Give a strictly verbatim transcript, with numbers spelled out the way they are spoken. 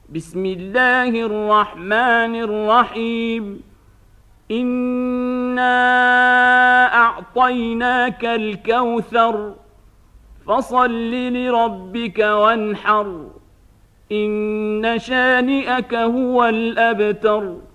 بسم الله الرحمن الرحيم إنا أعطيناك الكوثر فصل لربك وانحر إن شانئك هو الأبتر.